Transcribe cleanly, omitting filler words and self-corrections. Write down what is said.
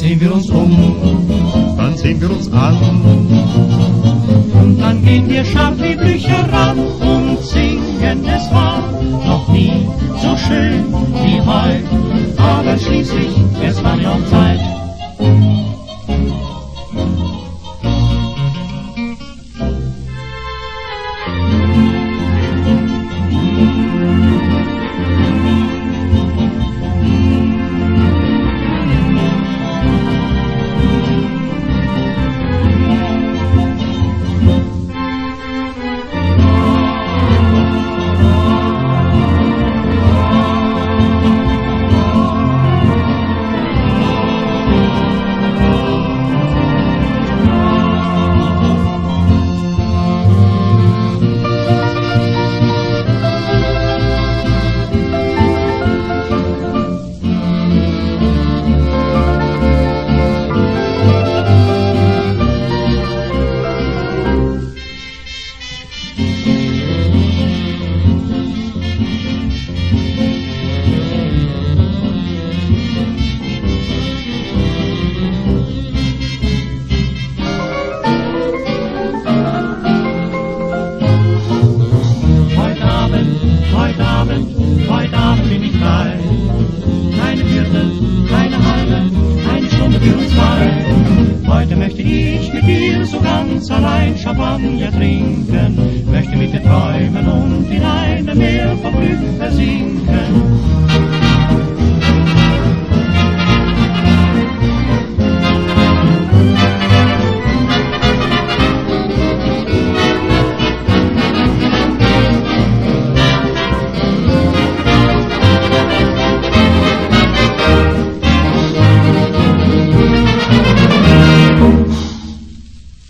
sehen wir uns dann sehen wir uns an. Und dann gehen wir scharf wie Blücher ran und singen, es war noch nie so schön wie heute, aber schließlich, es war ja auch Zeit. Heute Abend bin ich frei. Keine Viertel, keine halbe, eine Stunde für uns zwei. Heute möchte ich mit dir so ganz allein Champagner trinken, möchte mit dir träumen und in einem Meer vom Glück versinken.